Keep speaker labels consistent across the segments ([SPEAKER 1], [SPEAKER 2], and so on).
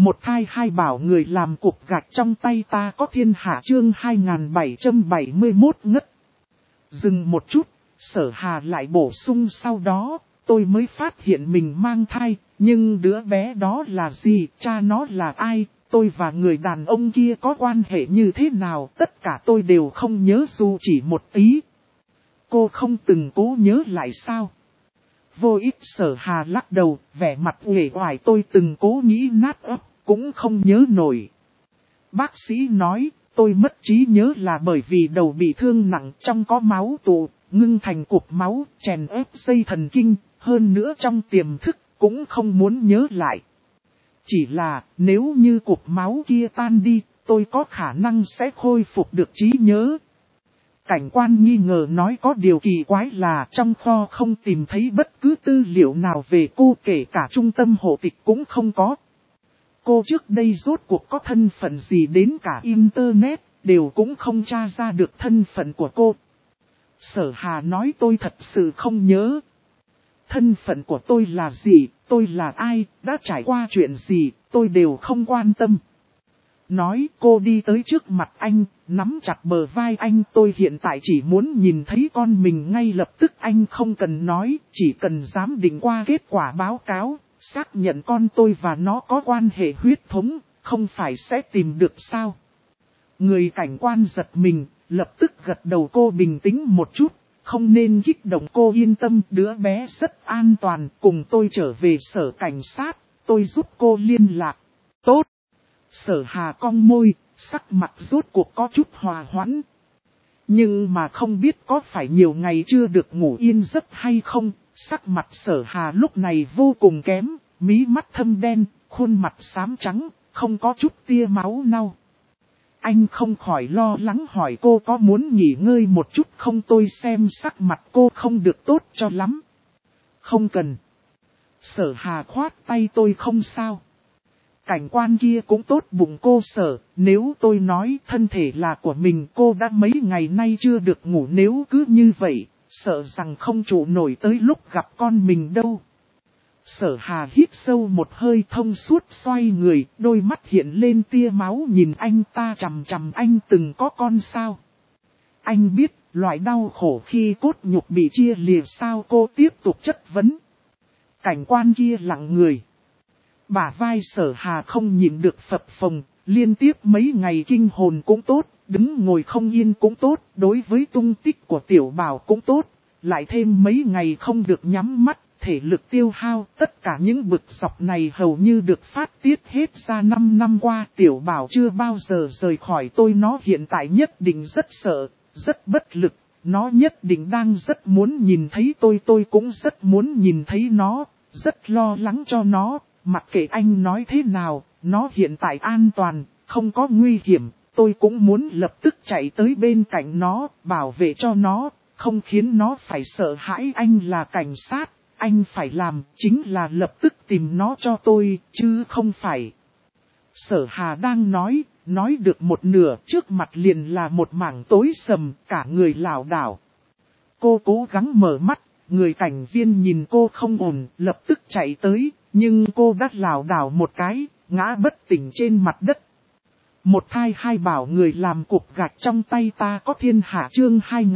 [SPEAKER 1] Một thai hai bảo người làm cục gạch trong tay ta có thiên hạ chương 2771 ngất. Dừng một chút, Sở Hà lại bổ sung sau đó, tôi mới phát hiện mình mang thai, nhưng đứa bé đó là gì, cha nó là ai, tôi và người đàn ông kia có quan hệ như thế nào, tất cả tôi đều không nhớ dù chỉ một tí. Cô không từng cố nhớ lại sao? Vô ích. Sở Hà lắc đầu, vẻ mặt uể oải. Tôi từng cố nghĩ nát óc, cũng không nhớ nổi. Bác sĩ nói, tôi mất trí nhớ là bởi vì đầu bị thương nặng, trong có máu tụ, ngưng thành cục máu, chèn ép dây thần kinh, hơn nữa trong tiềm thức, cũng không muốn nhớ lại. Chỉ là, nếu như cục máu kia tan đi, tôi có khả năng sẽ khôi phục được trí nhớ. Cảnh quan nghi ngờ nói có điều kỳ quái là trong kho không tìm thấy bất cứ tư liệu nào về cô, kể cả trung tâm hộ tịch cũng không có. Cô trước đây rốt cuộc có thân phận gì, đến cả Internet đều cũng không tra ra được thân phận của cô. Sở Hà nói tôi thật sự không nhớ. Thân phận của tôi là gì, tôi là ai, đã trải qua chuyện gì, tôi đều không quan tâm. Nói cô đi tới trước mặt anh, nắm chặt bờ vai anh. Tôi hiện tại chỉ muốn nhìn thấy con mình ngay lập tức, anh không cần nói, chỉ cần giám định qua kết quả báo cáo, xác nhận con tôi và nó có quan hệ huyết thống, không phải sẽ tìm được sao. Người cảnh quan giật mình, lập tức gật đầu. Cô bình tĩnh một chút, không nên kích động, cô yên tâm, đứa bé rất an toàn, cùng tôi trở về sở cảnh sát, tôi giúp cô liên lạc. Tốt. Sở Hà cong môi, sắc mặt rốt cuộc có chút hòa hoãn. Nhưng mà không biết có phải nhiều ngày chưa được ngủ yên giấc hay không, sắc mặt Sở Hà lúc này vô cùng kém, mí mắt thâm đen, khuôn mặt xám trắng, không có chút tia máu nau. Anh không khỏi lo lắng hỏi cô có muốn nghỉ ngơi một chút không, tôi xem sắc mặt cô không được tốt cho lắm. Không cần. Sở Hà khoát tay, tôi không sao. Cảnh quan kia cũng tốt bụng cô Sở, nếu tôi nói thân thể là của mình, cô đã mấy ngày nay chưa được ngủ, nếu cứ như vậy, sợ rằng không trụ nổi tới lúc gặp con mình đâu. Sở Hà hít sâu một hơi, thông suốt xoay người, đôi mắt hiện lên tia máu nhìn anh ta chằm chằm. Anh từng có con sao? Anh biết loại đau khổ khi cốt nhục bị chia lìa sao? Cô tiếp tục chất vấn. Cảnh quan kia lặng người. Bả vai Sở Hà không nhịn được phập phồng, liên tiếp mấy ngày kinh hồn cũng tốt, đứng ngồi không yên cũng tốt, đối với tung tích của tiểu bảo cũng tốt, lại thêm mấy ngày không được nhắm mắt, thể lực tiêu hao, tất cả những bực dọc này hầu như được phát tiết hết ra. 5 năm qua tiểu bảo chưa bao giờ rời khỏi tôi, nó hiện tại nhất định rất sợ, rất bất lực, nó nhất định đang rất muốn nhìn thấy tôi cũng rất muốn nhìn thấy nó, rất lo lắng cho nó. Mặc kệ anh nói thế nào, nó hiện tại an toàn, không có nguy hiểm, tôi cũng muốn lập tức chạy tới bên cạnh nó, bảo vệ cho nó, không khiến nó phải sợ hãi. Anh là cảnh sát, anh phải làm chính là lập tức tìm nó cho tôi, chứ không phải. Sở Hà đang nói được một nửa, trước mặt liền là một mảng tối sầm, cả người lảo đảo. Cô cố gắng mở mắt, người cảnh viên nhìn cô không ổn, lập tức chạy tới. Nhưng cô đã lảo đảo một cái, ngã bất tỉnh trên mặt đất. Một thai hai bảo người làm cục gạch trong tay ta có thiên hạ chương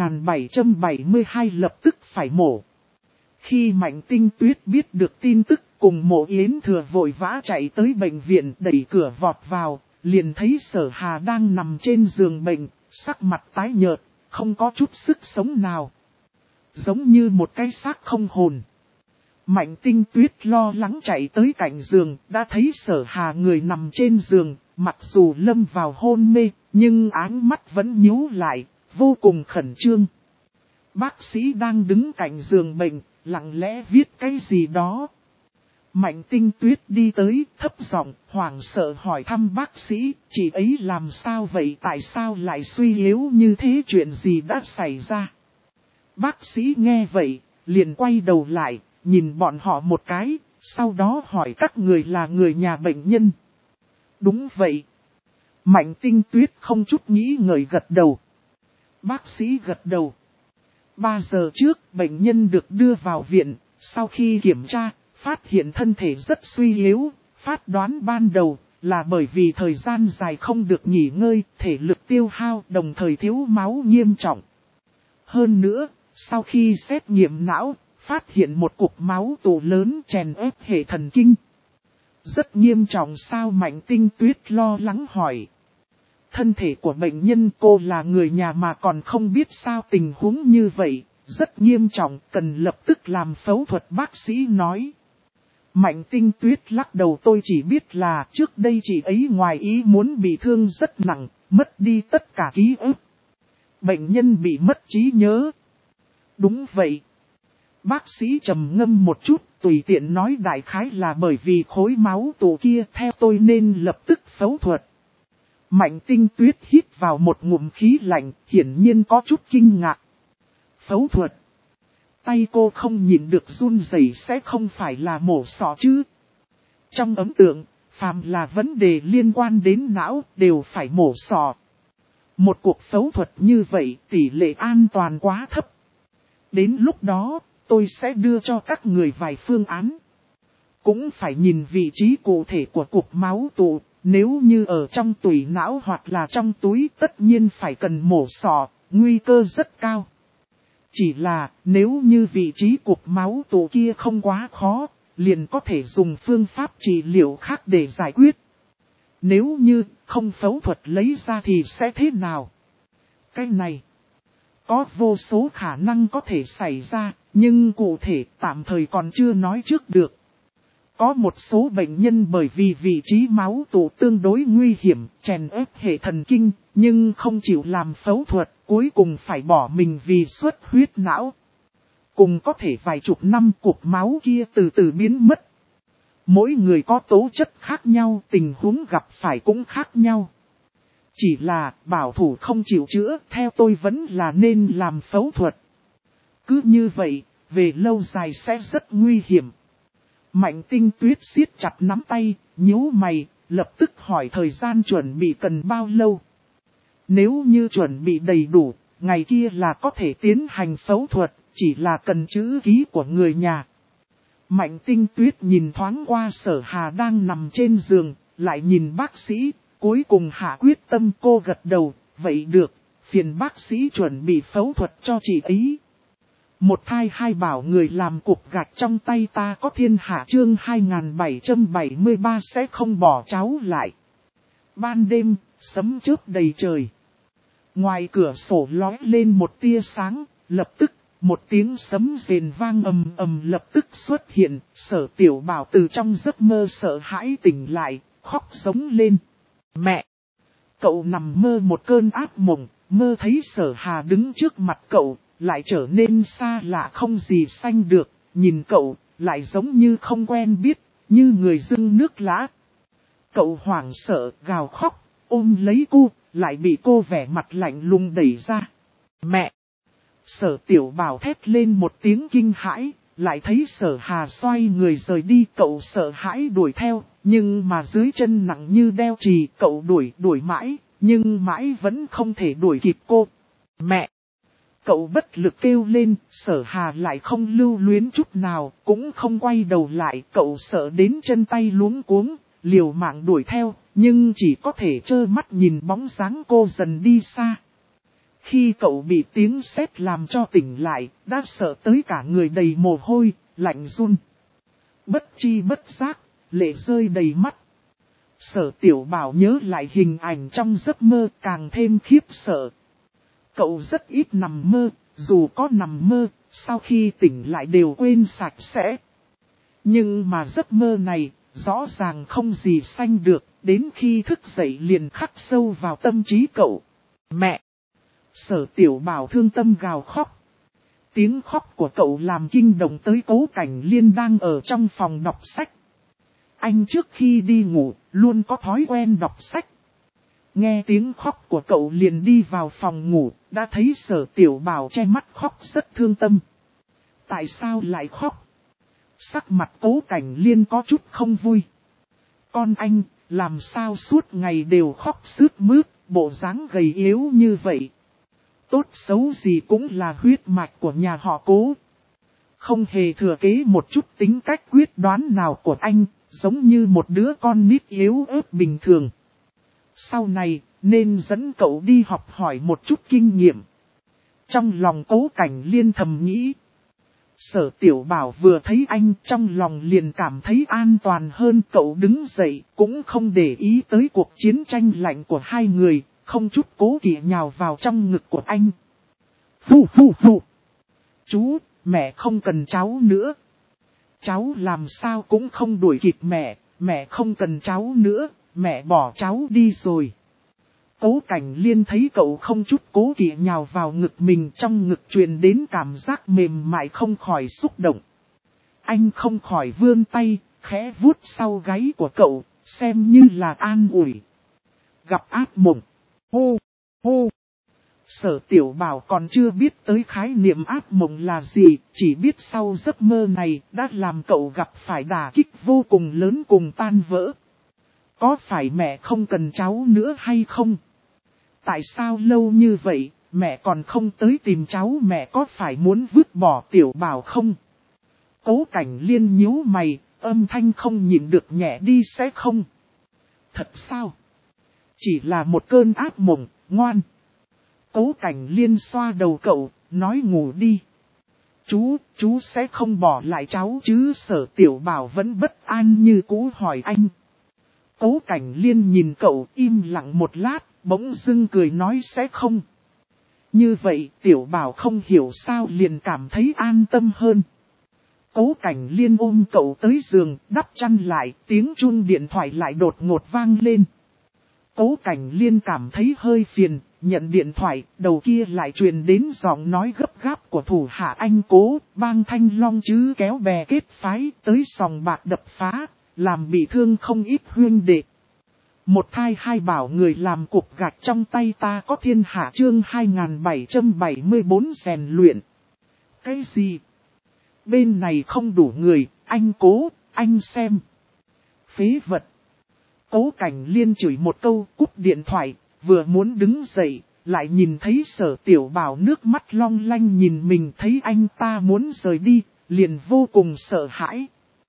[SPEAKER 1] 2772 lập tức phải mổ. Khi Mạnh Tinh Tuyết biết được tin tức, cùng Mộ Yến Thừa vội vã chạy tới bệnh viện, đẩy cửa vọt vào, liền thấy Sở Hà đang nằm trên giường bệnh, sắc mặt tái nhợt, không có chút sức sống nào. Giống như một cái xác không hồn. Mạnh Tinh Tuyết lo lắng chạy tới cạnh giường, đã thấy Sở Hà người nằm trên giường, mặc dù lâm vào hôn mê, nhưng áng mắt vẫn nhíu lại, vô cùng khẩn trương. Bác sĩ đang đứng cạnh giường bệnh, lặng lẽ viết cái gì đó. Mạnh Tinh Tuyết đi tới, thấp giọng, hoảng sợ hỏi thăm bác sĩ, chị ấy làm sao vậy, tại sao lại suy yếu như thế, chuyện gì đã xảy ra. Bác sĩ nghe vậy, liền quay đầu lại. Nhìn bọn họ một cái, sau đó hỏi các người là người nhà bệnh nhân. Đúng vậy. Mạnh Tinh Tuyết không chút nghĩ ngợi gật đầu. Bác sĩ gật đầu. 3 giờ trước, bệnh nhân được đưa vào viện, sau khi kiểm tra, phát hiện thân thể rất suy yếu, phát đoán ban đầu, là bởi vì thời gian dài không được nghỉ ngơi, thể lực tiêu hao đồng thời thiếu máu nghiêm trọng. Hơn nữa, sau khi xét nghiệm não, phát hiện một cục máu tụ lớn chèn ép hệ thần kinh. Rất nghiêm trọng sao? Mạnh Tinh Tuyết lo lắng hỏi. Thân thể của bệnh nhân, cô là người nhà mà còn không biết sao tình huống như vậy, rất nghiêm trọng, cần lập tức làm phẫu thuật, bác sĩ nói. Mạnh Tinh Tuyết lắc đầu, tôi chỉ biết là trước đây chị ấy ngoài ý muốn bị thương rất nặng, mất đi tất cả ký ức. Bệnh nhân bị mất trí nhớ. Đúng vậy. Bác sĩ trầm ngâm một chút, tùy tiện nói đại khái là bởi vì khối máu tụ kia, theo tôi nên lập tức phẫu thuật. Mạnh Tinh Tuyết hít vào một ngụm khí lạnh, hiển nhiên có chút kinh ngạc. Phẫu thuật. Tay cô không nhìn được run rẩy, sẽ không phải là mổ sọ chứ? Trong ấn tượng, phàm là vấn đề liên quan đến não đều phải mổ sọ. Một cuộc phẫu thuật như vậy tỷ lệ an toàn quá thấp. Đến lúc đó, tôi sẽ đưa cho các người vài phương án. Cũng phải nhìn vị trí cụ thể của cục máu tụ, nếu như ở trong tủy não hoặc là trong túi tất nhiên phải cần mổ sọ, nguy cơ rất cao. Chỉ là nếu như vị trí cục máu tụ kia không quá khó, liền có thể dùng phương pháp trị liệu khác để giải quyết. Nếu như không phẫu thuật lấy ra thì sẽ thế nào? Cái này có vô số khả năng có thể xảy ra, nhưng cụ thể tạm thời còn chưa nói trước được. Có một số bệnh nhân bởi vì vị trí máu tụ tương đối nguy hiểm, chèn ép hệ thần kinh, nhưng không chịu làm phẫu thuật, cuối cùng phải bỏ mình vì xuất huyết não. Cùng có thể vài chục năm cục máu kia từ từ biến mất. Mỗi người có tố chất khác nhau, tình huống gặp phải cũng khác nhau. Chỉ là bảo thủ không chịu chữa, theo tôi vẫn là nên làm phẫu thuật. Cứ như vậy, về lâu dài sẽ rất nguy hiểm. Mạnh Tinh Tuyết siết chặt nắm tay, nhíu mày, lập tức hỏi thời gian chuẩn bị cần bao lâu. Nếu như chuẩn bị đầy đủ, ngày kia là có thể tiến hành phẫu thuật, chỉ là cần chữ ký của người nhà. Mạnh Tinh Tuyết nhìn thoáng qua Sở Hà đang nằm trên giường, lại nhìn bác sĩ, cuối cùng hạ quyết tâm. Cô gật đầu, vậy được, phiền bác sĩ chuẩn bị phẫu thuật cho chị ấy. Một thai hai bảo người làm cục gạch trong tay ta có thiên hạ chương 2773 sẽ không bỏ cháu lại. Ban đêm, sấm chớp đầy trời. Ngoài cửa sổ lóe lên một tia sáng, lập tức, một tiếng sấm rền vang ầm ầm lập tức xuất hiện. Sở Tiểu Bảo từ trong giấc mơ sợ hãi tỉnh lại, khóc giống lên. Mẹ! Cậu nằm mơ một cơn ác mộng, mơ thấy Sở Hà đứng trước mặt cậu, lại trở nên xa lạ không gì sánh được, nhìn cậu, lại giống như không quen biết, như người dưng nước lã. Cậu hoảng sợ, gào khóc, ôm lấy cô, lại bị cô vẻ mặt lạnh lùng đẩy ra. Mẹ! Sở Tiểu Bảo thét lên một tiếng kinh hãi, lại thấy Sở Hà xoay người rời đi. Cậu sợ hãi đuổi theo, nhưng mà dưới chân nặng như đeo chì. Cậu đuổi mãi, nhưng mãi vẫn không thể đuổi kịp cô. Mẹ! Cậu bất lực kêu lên, Sở Hà lại không lưu luyến chút nào, cũng không quay đầu lại. Cậu sợ đến chân tay luống cuống, liều mạng đuổi theo, nhưng chỉ có thể trơ mắt nhìn bóng dáng cô dần đi xa. Khi cậu bị tiếng sét làm cho tỉnh lại, đã sợ tới cả người đầy mồ hôi, lạnh run. Bất chi bất giác, lệ rơi đầy mắt. Sở Tiểu Bảo nhớ lại hình ảnh trong giấc mơ càng thêm khiếp sợ. Cậu rất ít nằm mơ, dù có nằm mơ, sau khi tỉnh lại đều quên sạch sẽ. Nhưng mà giấc mơ này, rõ ràng không gì sanh được, đến khi thức dậy liền khắc sâu vào tâm trí cậu. Mẹ! Sở Tiểu Bảo thương tâm gào khóc. Tiếng khóc của cậu làm kinh động tới Cố Cảnh Liên đang ở trong phòng đọc sách. Anh trước khi đi ngủ, luôn có thói quen đọc sách. Nghe tiếng khóc của cậu liền đi vào phòng ngủ, đã thấy Sở Tiểu Bảo che mắt khóc rất thương tâm. Tại sao lại khóc? Sắc mặt Cố Cảnh Liên có chút không vui. Con anh, làm sao suốt ngày đều khóc sướt mướt, bộ dáng gầy yếu như vậy? Tốt xấu gì cũng là huyết mạch của nhà họ Cố. Không hề thừa kế một chút tính cách quyết đoán nào của anh, giống như một đứa con nít yếu ớt bình thường. Sau này, nên dẫn cậu đi học hỏi một chút kinh nghiệm. Trong lòng Cố Cảnh Liên thầm nghĩ. Sở Tiểu Bảo vừa thấy anh trong lòng liền cảm thấy an toàn hơn, cậu đứng dậy cũng không để ý tới cuộc chiến tranh lạnh của hai người, không chút cố kỵ nhào vào trong ngực của anh. Phu phu phu. Chú, mẹ không cần cháu nữa. Cháu làm sao cũng không đuổi kịp mẹ, mẹ không cần cháu nữa, mẹ bỏ cháu đi rồi. Cố Cảnh Liên thấy cậu không chút cố kỵ nhào vào ngực mình, trong ngực truyền đến cảm giác mềm mại không khỏi xúc động. Anh không khỏi vươn tay, khẽ vuốt sau gáy của cậu, xem như là an ủi. Gặp ác mộng. Hô, hô. Sở Tiểu Bảo còn chưa biết tới khái niệm ác mộng là gì, chỉ biết sau giấc mơ này đã làm cậu gặp phải đả kích vô cùng lớn cùng tan vỡ. Có phải mẹ không cần cháu nữa hay không? Tại sao lâu như vậy, mẹ còn không tới tìm cháu, mẹ có phải muốn vứt bỏ Tiểu Bảo không? Cố Cảnh Liên nhíu mày, âm thanh không nhịn được nhẹ đi sẽ không? Thật sao? Chỉ là một cơn ác mộng, ngoan. Cố Cảnh Liên xoa đầu cậu, nói ngủ đi. Chú sẽ không bỏ lại cháu chứ? Sở Tiểu Bảo vẫn bất an như cũ hỏi anh. Cố Cảnh Liên nhìn cậu im lặng một lát, bỗng dưng cười nói sẽ không. Như vậy Tiểu Bảo không hiểu sao liền cảm thấy an tâm hơn. Cố Cảnh Liên ôm cậu tới giường, đắp chăn lại, tiếng chuông điện thoại lại đột ngột vang lên. Cố Cảnh Liên cảm thấy hơi phiền, nhận điện thoại, đầu kia lại truyền đến giọng nói gấp gáp của thủ hạ anh Cố, bang Thanh Long chứ kéo bè kết phái tới sòng bạc đập phá, làm bị thương không ít huynh đệ. Một thai hai bảo người làm cục gạch trong tay ta có thiên hạ chương 2774 rèn luyện. Cái gì? Bên này không đủ người, anh Cố, anh xem. Phế vật. Cố Cảnh Liên chửi một câu cúp điện thoại, vừa muốn đứng dậy, lại nhìn thấy Sở Tiểu Bảo nước mắt long lanh nhìn mình, thấy anh ta muốn rời đi, liền vô cùng sợ hãi.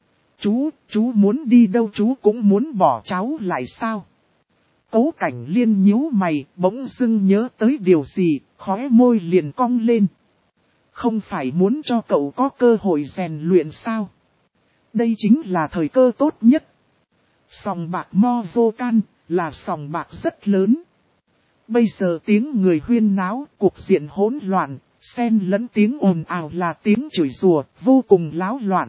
[SPEAKER 1] Chú muốn đi đâu, chú cũng muốn bỏ cháu lại sao? Cố Cảnh Liên nhíu mày, bỗng dưng nhớ tới điều gì, khóe môi liền cong lên. Không phải muốn cho cậu có cơ hội rèn luyện sao? Đây chính là thời cơ tốt nhất. Sòng bạc Mo Vô Can là sòng bạc rất lớn. Bây giờ tiếng người huyên náo, cuộc diện hỗn loạn, xen lẫn tiếng ồn ào là tiếng chửi rủa, vô cùng láo loạn.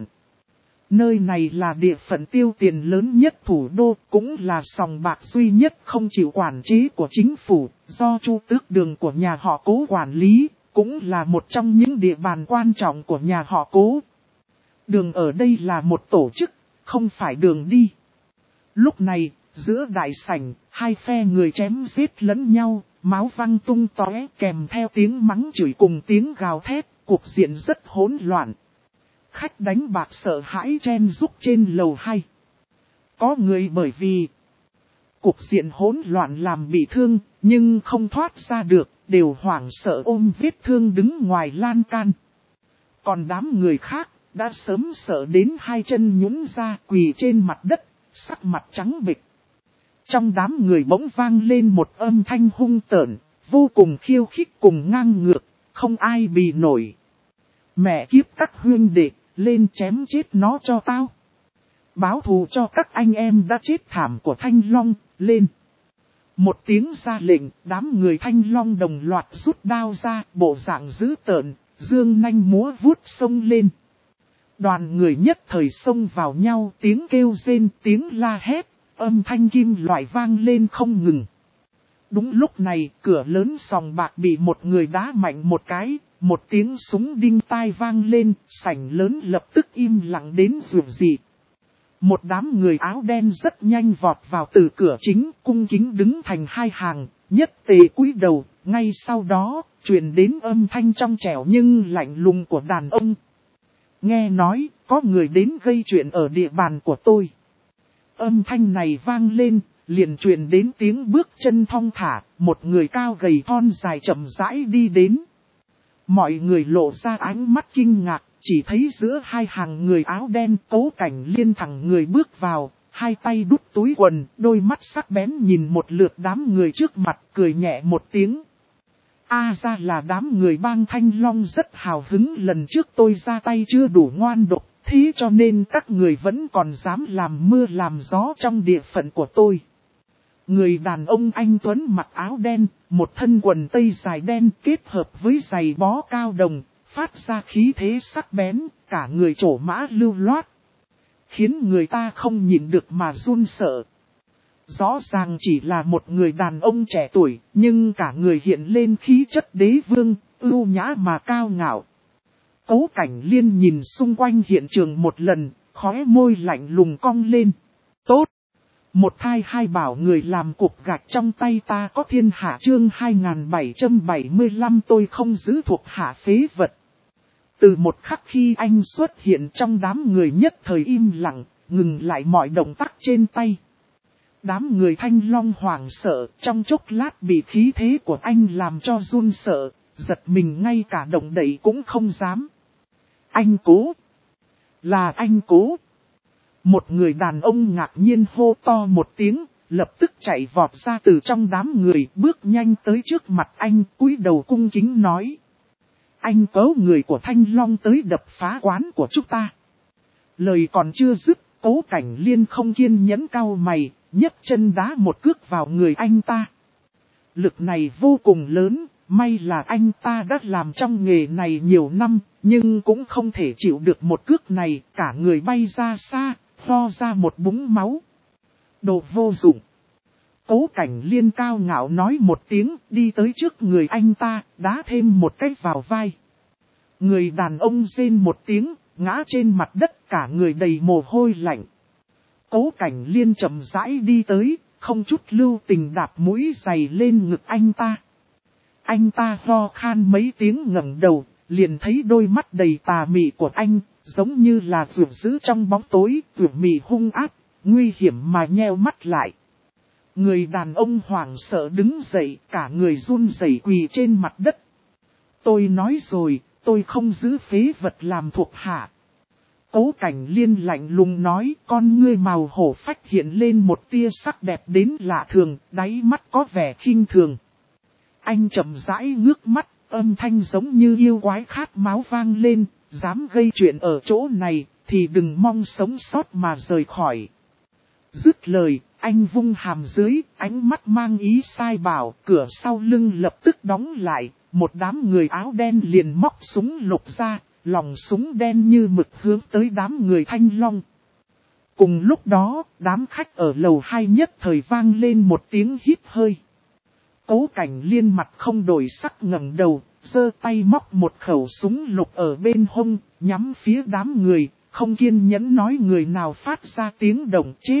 [SPEAKER 1] Nơi này là địa phận tiêu tiền lớn nhất thủ đô, cũng là sòng bạc duy nhất không chịu quản chế của chính phủ, do Chu Tước Đường của nhà họ Cố quản lý, cũng là một trong những địa bàn quan trọng của nhà họ Cố. Đường ở đây là một tổ chức, không phải đường đi. Lúc này, giữa đại sảnh, hai phe người chém giết lẫn nhau, máu văng tung tóe kèm theo tiếng mắng chửi cùng tiếng gào thét, cuộc diện rất hỗn loạn. Khách đánh bạc sợ hãi chen rúc trên lầu 2. Có người bởi vì cuộc diện hỗn loạn làm bị thương, nhưng không thoát ra được, đều hoảng sợ ôm vết thương đứng ngoài lan can. Còn đám người khác, đã sớm sợ đến hai chân nhũn ra quỳ trên mặt đất, sắc mặt trắng bệch. Trong đám người bỗng vang lên một âm thanh hung tợn, vô cùng khiêu khích cùng ngang ngược, không ai bì nổi. Mẹ kiếp các huynh đệ, lên chém chết nó cho tao. Báo thù cho các anh em đã chết thảm của Thanh Long, lên. Một tiếng ra lệnh, đám người Thanh Long đồng loạt rút đao ra, bộ dạng dữ tợn, dương nanh múa vuốt xông lên. Đoàn người nhất thời xông vào nhau, tiếng kêu rên, tiếng la hét, âm thanh kim loại vang lên không ngừng. Đúng lúc này, cửa lớn sòng bạc bị một người đá mạnh một cái, một tiếng súng đinh tai vang lên, sảnh lớn lập tức im lặng đến rụt rì. Một đám người áo đen rất nhanh vọt vào từ cửa chính, cung kính đứng thành hai hàng, nhất tề cúi đầu, ngay sau đó, truyền đến âm thanh trong trẻo nhưng lạnh lùng của đàn ông. Nghe nói, có người đến gây chuyện ở địa bàn của tôi. Âm thanh này vang lên, liền truyền đến tiếng bước chân thong thả, một người cao gầy thon dài chậm rãi đi đến. Mọi người lộ ra ánh mắt kinh ngạc, chỉ thấy giữa hai hàng người áo đen Cố Cảnh Liên thẳng người bước vào, hai tay đút túi quần, đôi mắt sắc bén nhìn một lượt đám người trước mặt cười nhẹ một tiếng. Ra là đám người bang Thanh Long rất hào hứng, lần trước tôi ra tay chưa đủ ngoan độc, thế cho nên các người vẫn còn dám làm mưa làm gió trong địa phận của tôi. Người đàn ông anh Tuấn mặc áo đen, một thân quần tây dài đen kết hợp với giày bó cao đồng, phát ra khí thế sắc bén, cả người trổ mã lưu loát, khiến người ta không nhịn được mà run sợ. Rõ ràng chỉ là một người đàn ông trẻ tuổi, nhưng cả người hiện lên khí chất đế vương, ưu nhã mà cao ngạo. Cố Cảnh Liên nhìn xung quanh hiện trường một lần, khóe môi lạnh lùng cong lên. Tốt! Một thai hai bảo người làm cục gạch trong tay ta có thiên hạ chương 2775 tôi không giữ thuộc hạ phế vật. Từ một khắc khi anh xuất hiện trong đám người nhất thời im lặng, ngừng lại mọi động tác trên tay. Đám người Thanh Long hoảng sợ, trong chốc lát bị khí thế của anh làm cho run sợ, giật mình ngay cả động đậy cũng không dám. Anh Cố! Là anh Cố! Một người đàn ông ngạc nhiên hô to một tiếng, lập tức chạy vọt ra từ trong đám người, bước nhanh tới trước mặt anh, cúi đầu cung kính nói. Anh Cố, người của Thanh Long tới đập phá quán của chúng ta. Lời còn chưa dứt, Cố Cảnh Liên không kiên nhẫn cau mày, nhấc chân đá một cước vào người anh ta. Lực này vô cùng lớn, may là anh ta đã làm trong nghề này nhiều năm, nhưng cũng không thể chịu được một cước này, cả người bay ra xa, ho ra một búng máu. Đồ vô dụng! Cố Cảnh Liên cao ngạo nói một tiếng, đi tới trước người anh ta, đá thêm một cái vào vai. Người đàn ông rên một tiếng, ngã trên mặt đất, cả người đầy mồ hôi lạnh. Cố Cảnh Liên chậm rãi đi tới, không chút lưu tình đạp mũi giày lên ngực anh ta. Anh ta ho khan mấy tiếng ngẩng đầu, liền thấy đôi mắt đầy tà mị của anh, giống như là vượt giữ trong bóng tối, vượt mị hung ác, nguy hiểm mà nheo mắt lại. Người đàn ông hoảng sợ đứng dậy, cả người run rẩy quỳ trên mặt đất. Tôi nói rồi, tôi không giữ phế vật làm thuộc hạ. Cố Cảnh Liên lạnh lùng nói, con ngươi màu hổ phách hiện lên một tia sắc đẹp đến lạ thường, đáy mắt có vẻ khinh thường. Anh chậm rãi ngước mắt, âm thanh giống như yêu quái khát máu vang lên, dám gây chuyện ở chỗ này, thì đừng mong sống sót mà rời khỏi. Dứt lời, anh vung hàm dưới, ánh mắt mang ý sai bảo, cửa sau lưng lập tức đóng lại, một đám người áo đen liền móc súng lục ra, lòng súng đen như mực hướng tới đám người Thanh Long. Cùng lúc đó, đám khách ở lầu 2 nhất thời vang lên một tiếng hít hơi. Cố Cảnh Liên mặt không đổi sắc ngẩng đầu, giơ tay móc một khẩu súng lục ở bên hông, nhắm phía đám người, không kiên nhẫn nói người nào phát ra tiếng động chết.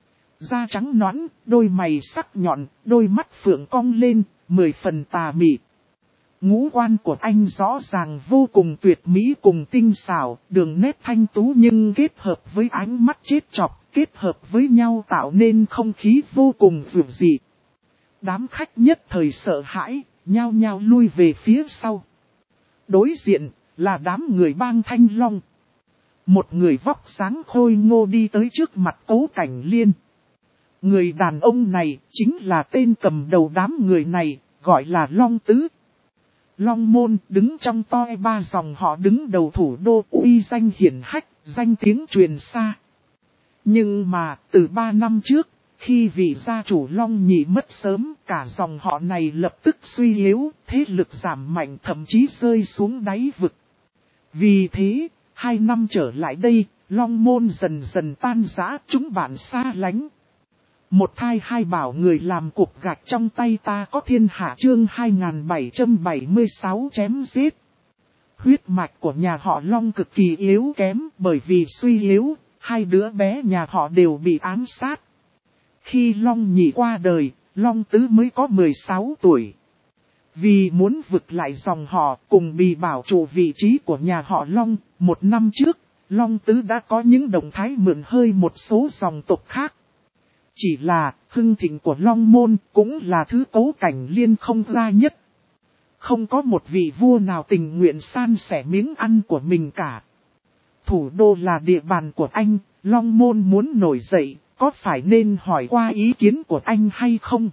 [SPEAKER 1] Da trắng nõn, đôi mày sắc nhọn, đôi mắt phượng cong lên, 10 phần tà mị. Ngũ quan của anh rõ ràng vô cùng tuyệt mỹ cùng tinh xảo, đường nét thanh tú nhưng kết hợp với ánh mắt chết chọc, kết hợp với nhau tạo nên không khí vô cùng dịu dị. Đám khách nhất thời sợ hãi, nhao nhao lui về phía sau. Đối diện là đám người bang Thanh Long. Một người vóc dáng khôi ngô đi tới trước mặt Cố Cảnh Liên. Người đàn ông này chính là tên cầm đầu đám người này, gọi là Long Tứ. Long Môn đứng trong toi ba dòng họ đứng đầu thủ đô, uy danh hiển hách, danh tiếng truyền xa. Nhưng mà từ 3 năm trước, khi vị gia chủ Long Nhị mất sớm, cả dòng họ này lập tức suy yếu, thế lực giảm mạnh, thậm chí rơi xuống đáy vực. Vì thế, 2 năm trở lại đây, Long Môn dần dần tan rã, chúng bạn xa lánh. Một thai hai bảo người làm cục gạch trong tay ta có thiên hạ chương 2776 chém giết. Huyết mạch của nhà họ Long cực kỳ yếu kém, bởi vì suy yếu, hai đứa bé nhà họ đều bị ám sát. Khi Long Nhị qua đời, Long Tứ mới có 16 tuổi. Vì muốn vực lại dòng họ cùng bị bảo trụ vị trí của nhà họ Long, 1 năm trước, Long Tứ đã có những động thái mượn hơi một số dòng tộc khác. Chỉ là, hưng thịnh của Long Môn cũng là thứ Cố Cảnh Liên không ra nhất. Không có một vị vua nào tình nguyện san sẻ miếng ăn của mình cả. Thủ đô là địa bàn của anh, Long Môn muốn nổi dậy, có phải nên hỏi qua ý kiến của anh hay không?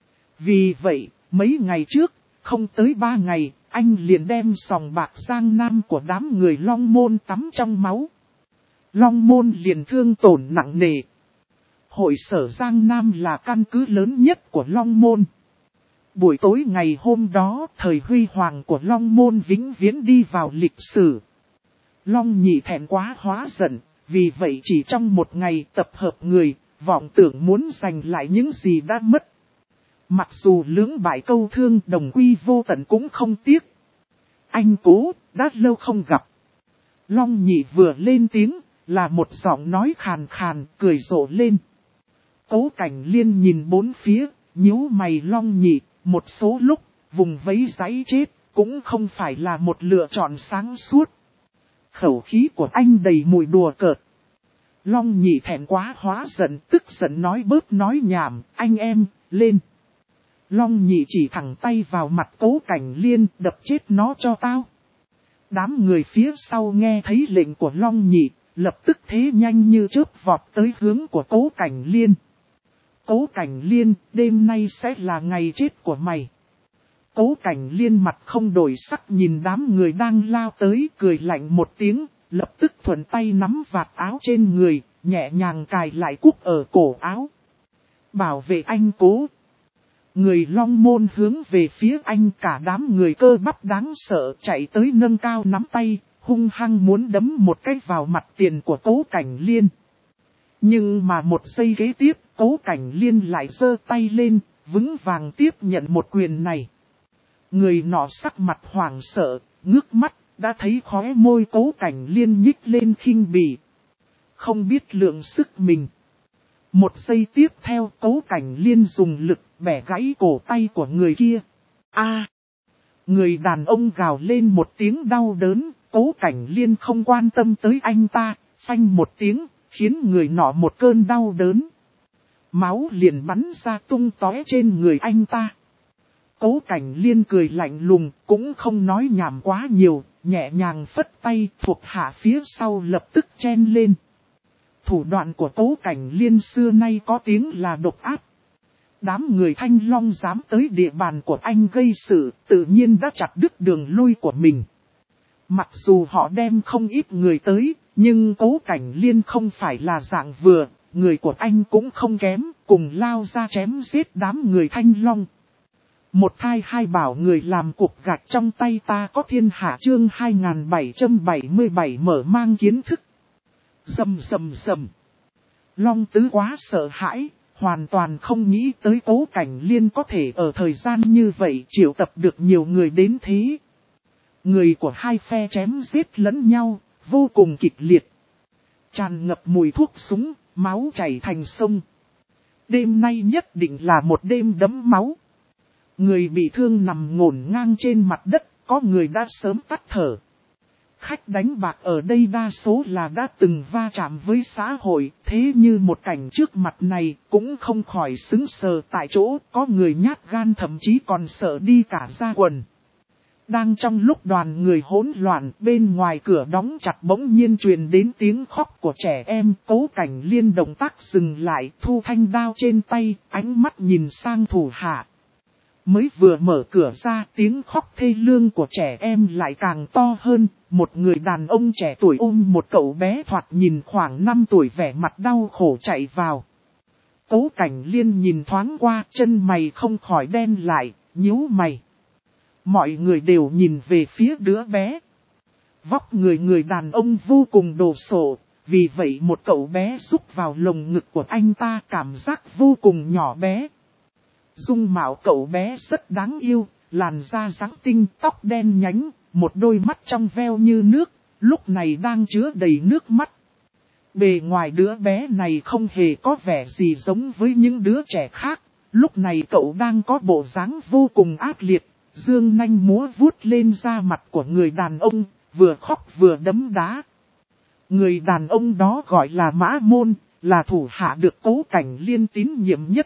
[SPEAKER 1] Vì vậy, mấy ngày trước, không tới 3 ngày, anh liền đem sòng bạc Giang Nam của đám người Long Môn tắm trong máu. Long Môn liền thương tổn nặng nề. Hội sở Giang Nam là căn cứ lớn nhất của Long Môn. Buổi tối ngày hôm đó, thời huy hoàng của Long Môn vĩnh viễn đi vào lịch sử. Long Nhị thẹn quá hóa giận, vì vậy chỉ trong một ngày tập hợp người, vọng tưởng muốn giành lại những gì đã mất. Mặc dù lưỡng bại câu thương đồng quy vô tận cũng không tiếc. Anh Cố, đã lâu không gặp. Long Nhị vừa lên tiếng, là một giọng nói khàn khàn, cười rộ lên. Cố Cảnh Liên nhìn bốn phía, nhíu mày. Long Nhị, một số lúc, vùng vẫy giấy chết, cũng không phải là một lựa chọn sáng suốt. Khẩu khí của anh đầy mùi đùa cợt. Long Nhị thẹn quá hóa giận, tức giận nói bớt nói nhảm, anh em, lên. Long Nhị chỉ thẳng tay vào mặt Cố Cảnh Liên, đập chết nó cho tao. Đám người phía sau nghe thấy lệnh của Long Nhị, lập tức thế nhanh như chớp vọt tới hướng của Cố Cảnh Liên. Cố Cảnh Liên, đêm nay sẽ là ngày chết của mày. Cố Cảnh Liên mặt không đổi sắc nhìn đám người đang lao tới, cười lạnh một tiếng, lập tức thuận tay nắm vạt áo trên người, nhẹ nhàng cài lại cúc ở cổ áo. Bảo vệ anh Cố. Người Long Môn hướng về phía anh, cả đám người cơ bắp đáng sợ chạy tới nâng cao nắm tay, hung hăng muốn đấm một cái vào mặt tiền của Cố Cảnh Liên. Nhưng mà một giây kế tiếp, Cố Cảnh Liên lại giơ tay lên, vững vàng tiếp nhận một quyền này. Người nọ sắc mặt hoảng sợ, ngước mắt, đã thấy khóe môi Cố Cảnh Liên nhích lên khinh bỉ. Không biết lượng sức mình. Một giây tiếp theo Cố Cảnh Liên dùng lực bẻ gãy cổ tay của người kia. Người đàn ông gào lên một tiếng đau đớn, Cố Cảnh Liên không quan tâm tới anh ta, phanh một tiếng, khiến người nọ một cơn đau đớn. Máu liền bắn ra tung tóe trên người anh ta. Cố Cảnh Liên cười lạnh lùng, cũng không nói nhảm quá nhiều, nhẹ nhàng phất tay, thuộc hạ phía sau lập tức chen lên. Thủ đoạn của Cố Cảnh Liên xưa nay có tiếng là độc ác. Đám người Thanh Long dám tới địa bàn của anh gây sự, tự nhiên đã chặt đứt đường lui của mình. Mặc dù họ đem không ít người tới, nhưng Cố Cảnh Liên không phải là dạng vừa, người của anh cũng không kém, cùng lao ra chém giết đám người Thanh Long. Một thai hai bảo người làm cục gạch trong tay ta có thiên hạ chương 2777 mở mang kiến thức. Rầm rầm rầm. Long Tứ quá sợ hãi, hoàn toàn không nghĩ tới Cố Cảnh Liên có thể ở thời gian như vậy triệu tập được nhiều người đến thế. Người của hai phe chém giết lẫn nhau, vô cùng kịch liệt. Tràn ngập mùi thuốc súng, máu chảy thành sông. Đêm nay nhất định là một đêm đẫm máu. Người bị thương nằm ngổn ngang trên mặt đất, có người đã sớm tắt thở. Khách đánh bạc ở đây đa số là đã từng va chạm với xã hội, thế như một cảnh trước mặt này cũng không khỏi sững sờ tại chỗ, có người nhát gan thậm chí còn sợ đi cả ra quần. Đang trong lúc đoàn người hỗn loạn, bên ngoài cửa đóng chặt bỗng nhiên truyền đến tiếng khóc của trẻ em. Cố Cảnh Liên động tác dừng lại, thu thanh đao trên tay, ánh mắt nhìn sang thủ hạ. Mới vừa mở cửa ra, tiếng khóc thê lương của trẻ em lại càng to hơn. Một người đàn ông trẻ tuổi ôm một cậu bé thoạt nhìn khoảng 5 tuổi vẻ mặt đau khổ chạy vào. Cố Cảnh Liên nhìn thoáng qua, chân mày không khỏi đen lại, nhíu mày. Mọi người đều nhìn về phía đứa bé. Vóc người đàn ông vô cùng đồ sộ, vì vậy một cậu bé rúc vào lồng ngực của anh ta cảm giác vô cùng nhỏ bé. Dung mạo cậu bé rất đáng yêu, làn da trắng tinh, tóc đen nhánh, một đôi mắt trong veo như nước, lúc này đang chứa đầy nước mắt. Bề ngoài đứa bé này không hề có vẻ gì giống với những đứa trẻ khác, lúc này cậu đang có bộ dáng vô cùng ác liệt, dương nanh múa vuốt lên da mặt của người đàn ông, vừa khóc vừa đấm đá. Người đàn ông đó gọi là Mã Môn, là thủ hạ được Cố Cảnh Liên tín nhiệm nhất.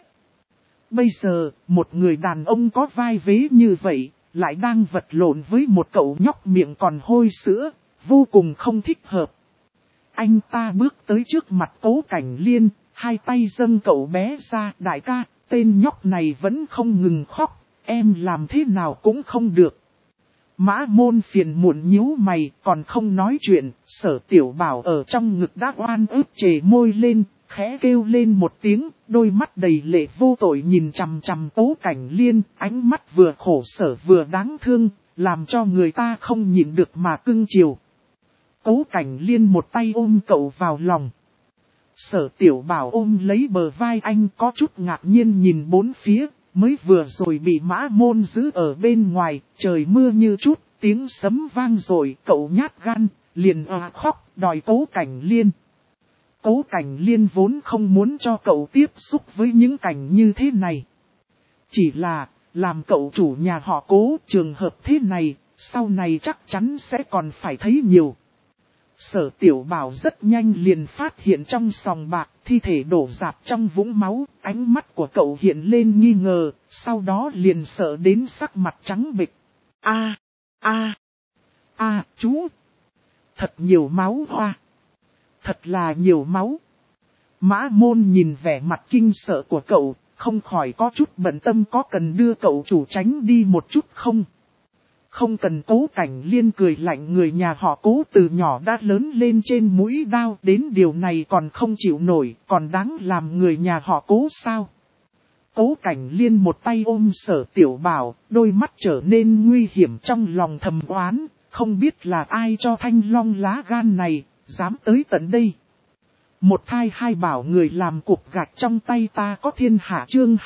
[SPEAKER 1] Bây giờ, một người đàn ông có vai vế như vậy, lại đang vật lộn với một cậu nhóc miệng còn hôi sữa, vô cùng không thích hợp. Anh ta bước tới trước mặt Cố Cảnh Liên, hai tay dâng cậu bé ra. Đại ca, tên nhóc này vẫn không ngừng khóc, em làm thế nào cũng không được. Mã Môn phiền muộn nhíu mày, còn không nói chuyện. Sở Tiểu Bảo ở trong ngực đã oan ức chề môi lên, khẽ kêu lên một tiếng, đôi mắt đầy lệ vô tội nhìn chằm chằm Cố Cảnh Liên, ánh mắt vừa khổ sở vừa đáng thương, làm cho người ta không nhịn được mà cưng chiều. Cố Cảnh Liên một tay ôm cậu vào lòng. Sở Tiểu Bảo ôm lấy bờ vai anh, có chút ngạc nhiên nhìn bốn phía, mới vừa rồi bị Mã Môn giữ ở bên ngoài, trời mưa như chút, tiếng sấm vang rồi, cậu nhát gan, liền khóc, đòi Cố Cảnh Liên. Cố Cảnh Liên vốn không muốn cho cậu tiếp xúc với những cảnh như thế này. Chỉ là, làm cậu chủ nhà họ Cố, trường hợp thế này, sau này chắc chắn sẽ còn phải thấy nhiều. Sở Tiểu Bảo rất nhanh liền phát hiện trong sòng bạc, thi thể đổ rạp trong vũng máu, ánh mắt của cậu hiện lên nghi ngờ, sau đó liền sợ đến sắc mặt trắng bệch. Chú! Thật nhiều máu hoa! Thật là nhiều máu! Mã Môn nhìn vẻ mặt kinh sợ của cậu, không khỏi có chút bận tâm, có cần đưa cậu chủ tránh đi một chút không? Không cần. Cố Cảnh Liên cười lạnh, người nhà họ Cố từ nhỏ đã lớn lên trên mũi đao, đến điều này còn không chịu nổi, còn đáng làm người nhà họ Cố sao? Cố Cảnh Liên một tay ôm Sở Tiểu Bảo, đôi mắt trở nên nguy hiểm, trong lòng thầm oán, không biết là ai cho Thanh Long lá gan này, dám tới tận đây. Một thai hai bảo, người làm cục gạch trong tay ta có thiên hạ. Chương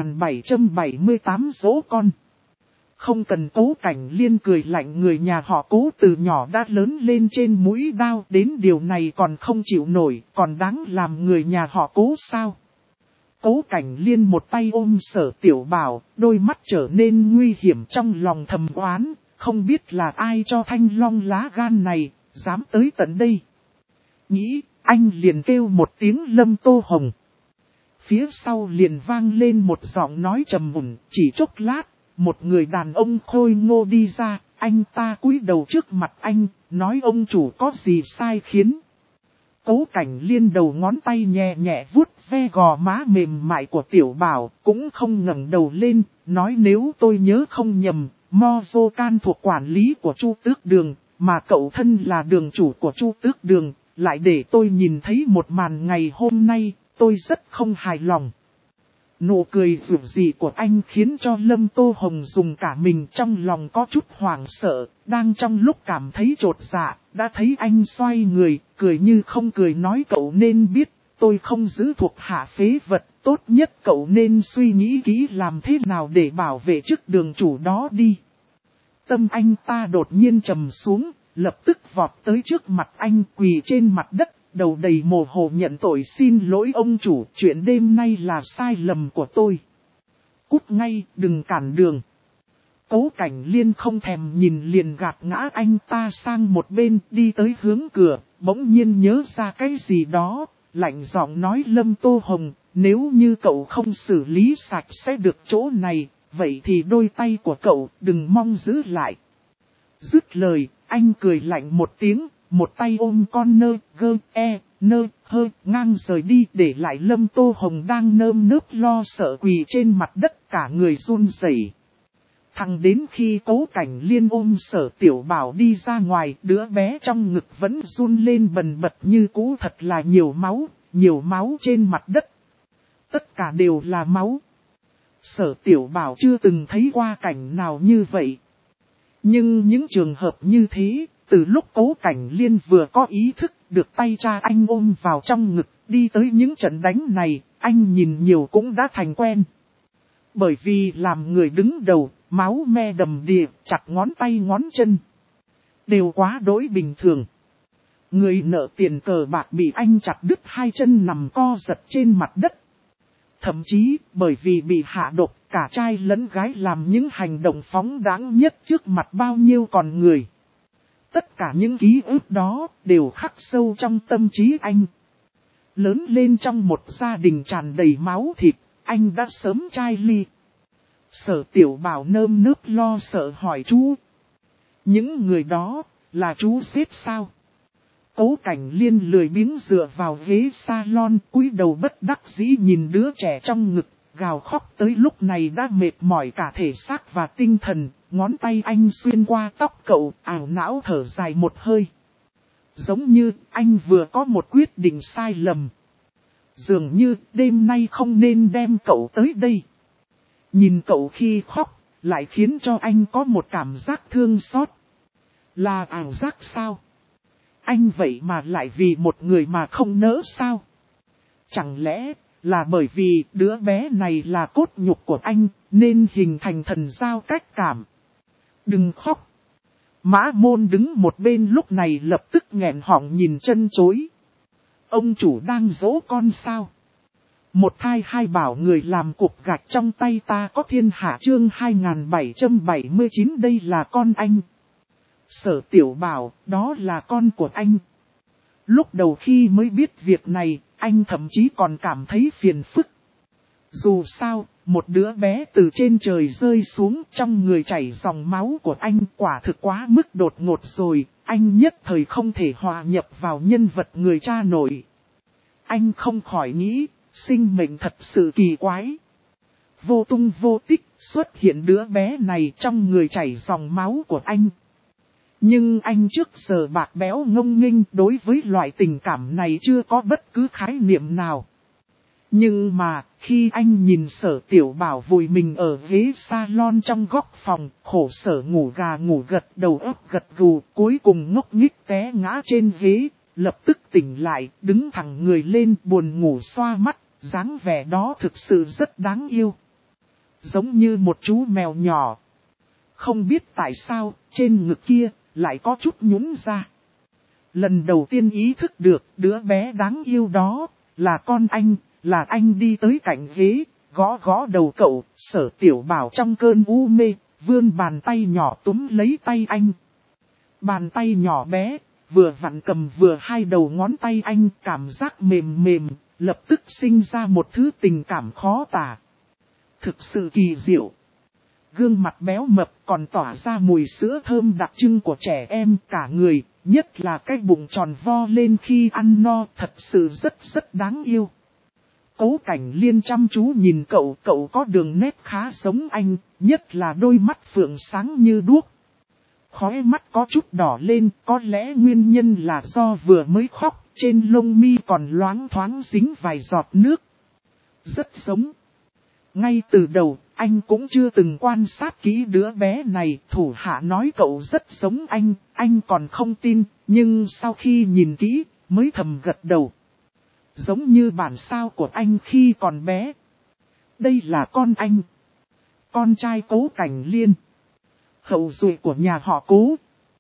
[SPEAKER 1] 2778 dỗ con. Không cần. Cố Cảnh Liên cười lạnh, người nhà họ Cố từ nhỏ đã lớn lên trên mũi đao, đến điều này còn không chịu nổi, còn đáng làm người nhà họ Cố sao? Cố Cảnh Liên một tay ôm Sở Tiểu Bảo, đôi mắt trở nên nguy hiểm, trong lòng thầm oán, không biết là ai cho Thanh Long lá gan này, dám tới tận đây. Nghĩ, anh liền kêu một tiếng Lâm Tô Hồng. Phía sau liền vang lên một giọng nói trầm mùn, chỉ chốc lát, một người đàn ông khôi ngô đi ra, anh ta cúi đầu trước mặt anh, nói ông chủ có gì sai khiến. Cố Cảnh Liên đầu ngón tay nhẹ nhẹ vuốt ve gò má mềm mại của Tiểu Bảo, cũng không ngẩng đầu lên, nói nếu tôi nhớ không nhầm, Mozocan thuộc quản lý của Chu Tước Đường, mà cậu thân là đường chủ của Chu Tước Đường, lại để tôi nhìn thấy một màn ngày hôm nay, tôi rất không hài lòng. Nụ cười rủ rỉ của anh khiến cho Lâm Tô Hồng dùng cả mình, trong lòng có chút hoảng sợ, đang trong lúc cảm thấy chột dạ, đã thấy anh xoay người, cười như không cười, nói cậu nên biết, tôi không giữ thuộc hạ phế vật, tốt nhất cậu nên suy nghĩ kỹ làm thế nào để bảo vệ chức đường chủ đó đi. Tâm anh ta đột nhiên trầm xuống, lập tức vọt tới trước mặt anh, quỳ trên mặt đất, đầu đầy mồ hôi nhận tội, xin lỗi ông chủ, chuyện đêm nay là sai lầm của tôi. Cút ngay, đừng cản đường. Cố Cảnh Liên không thèm nhìn liền gạt ngã anh ta sang một bên, đi tới hướng cửa, bỗng nhiên nhớ ra cái gì đó, lạnh giọng nói Lâm Tô Hồng, nếu như cậu không xử lý sạch sẽ được chỗ này, vậy thì đôi tay của cậu đừng mong giữ lại. Dứt lời, anh cười lạnh một tiếng, một tay ôm con nơ ngang rời đi, để lại Lâm Tô Hồng đang nơm nớp lo sợ quỳ trên mặt đất, cả người run rẩy. Thẳng đến khi Cố Cảnh Liên ôm Sở Tiểu Bảo đi ra ngoài, đứa bé trong ngực vẫn run lên bần bật như cũ, thật là nhiều máu trên mặt đất. Tất cả đều là máu. Sở Tiểu Bảo chưa từng thấy qua cảnh nào như vậy. Nhưng những trường hợp như thế, từ lúc Cố Cảnh Liên vừa có ý thức, được tay cha anh ôm vào trong ngực, đi tới những trận đánh này, anh nhìn nhiều cũng đã thành quen. Bởi vì làm người đứng đầu, máu me đầm đìa, chặt ngón tay ngón chân, đều quá đỗi bình thường. Người nợ tiền cờ bạc bị anh chặt đứt hai chân nằm co giật trên mặt đất. Thậm chí, bởi vì bị hạ độc, cả trai lẫn gái làm những hành động phóng đáng nhất trước mặt bao nhiêu con người. Tất cả những ký ức đó, đều khắc sâu trong tâm trí anh. Lớn lên trong một gia đình tràn đầy máu thịt, anh đã sớm chai ly. Sở Tiểu Bảo nơm nớp lo sợ hỏi chú. Những người đó, là chú xếp sao? Cố Cảnh Liên lười biếng dựa vào ghế salon, cúi đầu bất đắc dĩ nhìn đứa trẻ trong ngực, gào khóc tới lúc này đã mệt mỏi cả thể xác và tinh thần, ngón tay anh xuyên qua tóc cậu, ảo não thở dài một hơi. Giống như anh vừa có một quyết định sai lầm. Dường như đêm nay không nên đem cậu tới đây. Nhìn cậu khi khóc, lại khiến cho anh có một cảm giác thương xót. Là ảo giác sao? Anh vậy mà lại vì một người mà không nỡ sao? Chẳng lẽ là bởi vì đứa bé này là cốt nhục của anh, nên hình thành thần giao cách cảm? Đừng khóc. Mã Môn đứng một bên lúc này lập tức nghẹn họng nhìn chân chối. Ông chủ đang dỗ con sao? Một thai hai bảo người làm cục gạch trong tay ta có thiên hạ chương 2779 đây là con anh. Sở Tiểu Bảo, đó là con của anh. Lúc đầu khi mới biết việc này, anh thậm chí còn cảm thấy phiền phức. Dù sao, một đứa bé từ trên trời rơi xuống trong người chảy dòng máu của anh quả thực quá mức đột ngột rồi, anh nhất thời không thể hòa nhập vào nhân vật người cha nội. Anh không khỏi nghĩ, sinh mệnh thật sự kỳ quái. Vô tung vô tích xuất hiện đứa bé này trong người chảy dòng máu của anh. Nhưng anh trước giờ bạc béo ngông nghênh đối với loại tình cảm này chưa có bất cứ khái niệm nào. Nhưng mà, khi anh nhìn Sở Tiểu Bảo vùi mình ở ghế salon trong góc phòng, khổ sở ngủ gà ngủ gật đầu óc gật gù, cuối cùng ngốc nghếch té ngã trên ghế, lập tức tỉnh lại, đứng thẳng người lên buồn ngủ xoa mắt, dáng vẻ đó thực sự rất đáng yêu. Giống như một chú mèo nhỏ. Không biết tại sao, trên ngực kia, lại có chút nhũn ra. Lần đầu tiên ý thức được đứa bé đáng yêu đó, là con anh, là anh đi tới cạnh ghế, gõ gõ đầu cậu, Sở Tiểu Bảo trong cơn u mê, vươn bàn tay nhỏ túm lấy tay anh. Bàn tay nhỏ bé, vừa vặn cầm vừa hai đầu ngón tay anh, cảm giác mềm mềm, lập tức sinh ra một thứ tình cảm khó tả. Thực sự kỳ diệu. Gương mặt béo mập còn tỏa ra mùi sữa thơm đặc trưng của trẻ em cả người, nhất là cái bụng tròn vo lên khi ăn no thật sự rất đáng yêu. Cố Cảnh Liên chăm chú nhìn cậu, cậu có đường nét khá giống anh, nhất là đôi mắt phượng sáng như đuốc. Khóe mắt có chút đỏ lên, có lẽ nguyên nhân là do vừa mới khóc, trên lông mi còn loáng thoáng dính vài giọt nước. Rất giống. Ngay từ đầu, anh cũng chưa từng quan sát kỹ đứa bé này, thủ hạ nói cậu rất giống anh còn không tin, nhưng sau khi nhìn kỹ, mới thầm gật đầu. Giống như bản sao của anh khi còn bé. Đây là con anh. Con trai Cố Cảnh Liên. Hậu duệ của nhà họ Cố.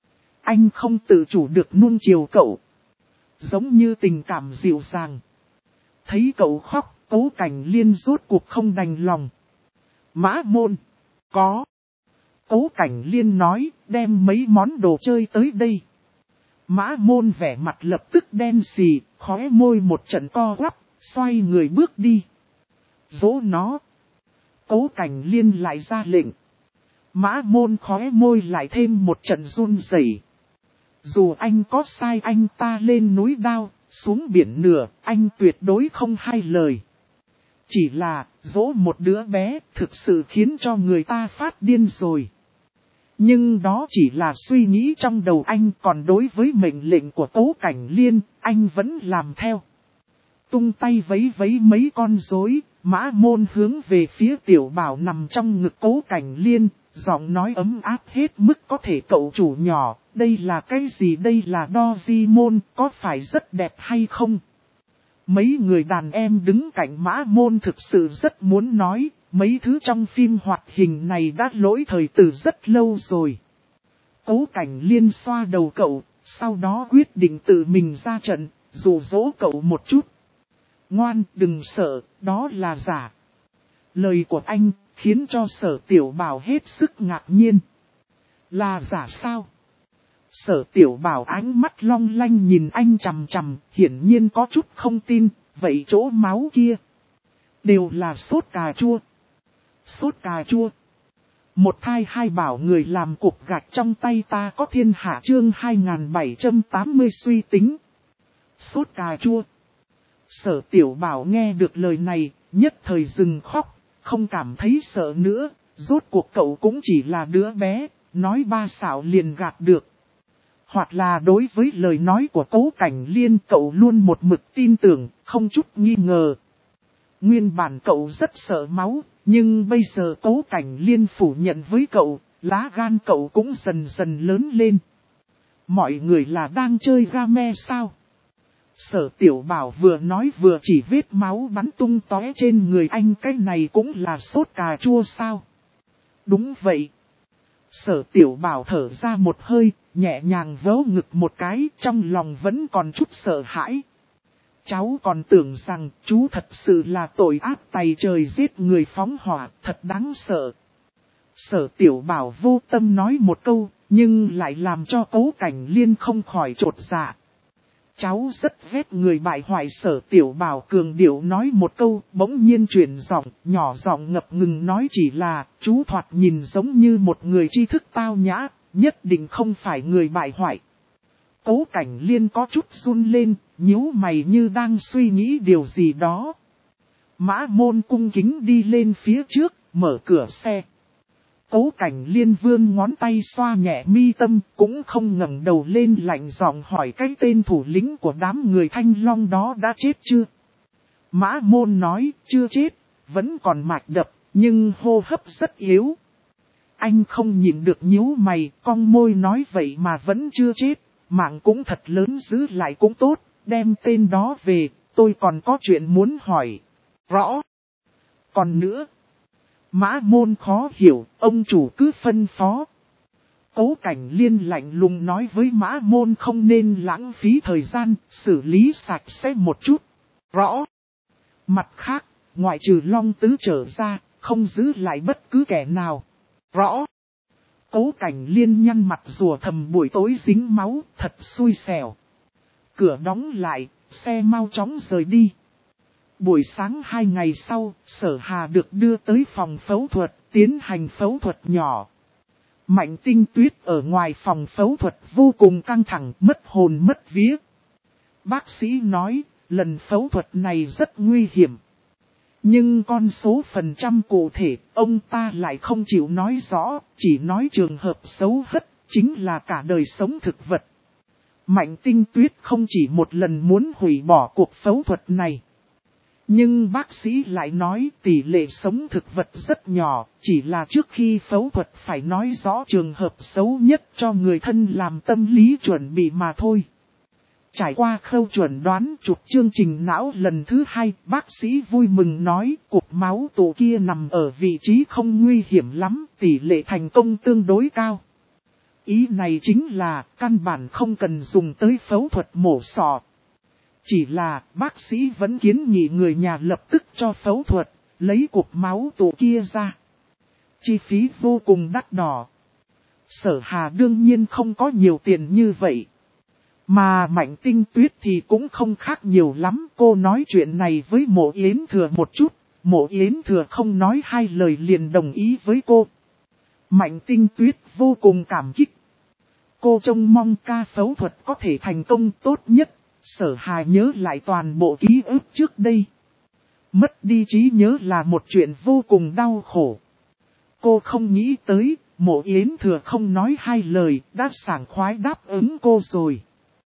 [SPEAKER 1] Anh không tự chủ được nuông chiều cậu. Giống như tình cảm dịu dàng. Thấy cậu khóc, Cố Cảnh Liên rốt cuộc không đành lòng. Mã Môn. Có. Cố Cảnh Liên nói, đem mấy món đồ chơi tới đây. Mã Môn vẻ mặt lập tức đen xì, khóe môi một trận co quắp, xoay người bước đi. Dỗ nó. Cố Cảnh Liên lại ra lệnh. Mã Môn khóe môi lại thêm một trận run rẩy. Dù anh có sai anh ta lên núi đao, xuống biển nửa, anh tuyệt đối không hai lời. Chỉ là, dỗ một đứa bé thực sự khiến cho người ta phát điên rồi. Nhưng đó chỉ là suy nghĩ trong đầu anh, còn đối với mệnh lệnh của Cố Cảnh Liên, anh vẫn làm theo. Tung tay vấy vấy mấy con rối, Mã Môn hướng về phía Tiểu Bảo nằm trong ngực Cố Cảnh Liên, giọng nói ấm áp hết mức có thể cậu chủ nhỏ, đây là cái gì, đây là Doraemon, có phải rất đẹp hay không? Mấy người đàn em đứng cạnh Mã Môn thực sự rất muốn nói, mấy thứ trong phim hoạt hình này đã lỗi thời từ rất lâu rồi. Cố Cảnh Liên xoa đầu cậu, sau đó quyết định tự mình ra trận, dụ dỗ cậu một chút. Ngoan, đừng sợ, đó là giả. Lời của anh khiến cho Sở Tiểu Bảo hết sức ngạc nhiên. Là giả sao? Sở Tiểu Bảo ánh mắt long lanh nhìn anh chằm chằm, hiển nhiên có chút không tin, vậy chỗ máu kia đều là sốt cà chua. Sốt cà chua. Một thai hai bảo người làm cục gạch trong tay ta có thiên hạ chương 2780 suy tính. Sốt cà chua. Sở Tiểu Bảo nghe được lời này, nhất thời dừng khóc, không cảm thấy sợ nữa, rốt cuộc cậu cũng chỉ là đứa bé, nói ba xạo liền gạt được. Hoặc là đối với lời nói của Cố Cảnh Liên cậu luôn một mực tin tưởng, không chút nghi ngờ. Nguyên bản cậu rất sợ máu, nhưng bây giờ Cố Cảnh Liên phủ nhận với cậu, lá gan cậu cũng dần dần lớn lên. Mọi người là đang chơi game sao? Sở Tiểu Bảo vừa nói vừa chỉ vết máu bắn tung tóe trên người anh, cái này cũng là sốt cà chua sao? Đúng vậy. Sở Tiểu Bảo thở ra một hơi, nhẹ nhàng vớ ngực một cái, trong lòng vẫn còn chút sợ hãi. Cháu còn tưởng rằng chú thật sự là tội ác tày trời giết người phóng hỏa, thật đáng sợ. Sở Tiểu Bảo vô tâm nói một câu, nhưng lại làm cho Cố Cảnh Liên không khỏi chột dạ. Cháu rất ghét người bại hoại. Sở Tiểu Bảo cường điệu nói một câu, bỗng nhiên chuyển giọng, nhỏ giọng ngập ngừng nói chỉ là, chú thoạt nhìn giống như một người tri thức tao nhã, nhất định không phải người bại hoại. Cố Cảnh Liên có chút run lên, nhíu mày như đang suy nghĩ điều gì đó. Mã Môn cung kính đi lên phía trước, mở cửa xe. Cố Cảnh Liên vươn ngón tay xoa nhẹ mi tâm, cũng không ngẩng đầu lên, lạnh giọng hỏi cái tên thủ lĩnh của đám người Thanh Long đó đã chết chưa? Mã Môn nói, chưa chết, vẫn còn mạch đập, nhưng hô hấp rất yếu. Anh không nhịn được nhíu mày, cong môi nói vậy mà vẫn chưa chết, mạng cũng thật lớn, giữ lại cũng tốt, đem tên đó về, tôi còn có chuyện muốn hỏi. Rõ. Còn nữa. Mã Môn khó hiểu, ông chủ cứ phân phó. Cố Cảnh Liên lạnh lùng nói với Mã Môn không nên lãng phí thời gian, xử lý sạch sẽ một chút. Rõ. Mặt khác, ngoại trừ Long Tứ trở ra, không giữ lại bất cứ kẻ nào. Rõ. Cố Cảnh Liên nhăn mặt rùa thầm, buổi tối dính máu, thật xui xẻo. Cửa đóng lại, xe mau chóng rời đi. Buổi sáng 2 ngày sau, Sở Hà được đưa tới phòng phẫu thuật, tiến hành phẫu thuật nhỏ. Mạnh Tinh Tuyết ở ngoài phòng phẫu thuật vô cùng căng thẳng, mất hồn mất vía. Bác sĩ nói, lần phẫu thuật này rất nguy hiểm. Nhưng con số phần trăm cụ thể, ông ta lại không chịu nói rõ, chỉ nói trường hợp xấu hất, chính là cả đời sống thực vật. Mạnh Tinh Tuyết không chỉ một lần muốn hủy bỏ cuộc phẫu thuật này. Nhưng bác sĩ lại nói tỷ lệ sống thực vật rất nhỏ, chỉ là trước khi phẫu thuật phải nói rõ trường hợp xấu nhất cho người thân làm tâm lý chuẩn bị mà thôi. Trải qua khâu chuẩn đoán chụp chương trình não lần thứ 2, bác sĩ vui mừng nói cục máu tụ kia nằm ở vị trí không nguy hiểm lắm, tỷ lệ thành công tương đối cao. Ý này chính là căn bản không cần dùng tới phẫu thuật mổ sọ. Chỉ là bác sĩ vẫn kiến nghị người nhà lập tức cho phẫu thuật, lấy cục máu tụ kia ra. Chi phí vô cùng đắt đỏ. Sở Hà đương nhiên không có nhiều tiền như vậy. Mà Mạnh Tinh Tuyết thì cũng không khác nhiều lắm. Cô nói chuyện này với Mộ Yến Thừa một chút. Mộ Yến Thừa không nói hai lời liền đồng ý với cô. Mạnh Tinh Tuyết vô cùng cảm kích. Cô trông mong ca phẫu thuật có thể thành công tốt nhất. Sở Hà nhớ lại toàn bộ ký ức trước đây. Mất đi trí nhớ là một chuyện vô cùng đau khổ. Cô không nghĩ tới, Mộ Yến Thừa không nói hai lời, đã sảng khoái đáp ứng cô rồi.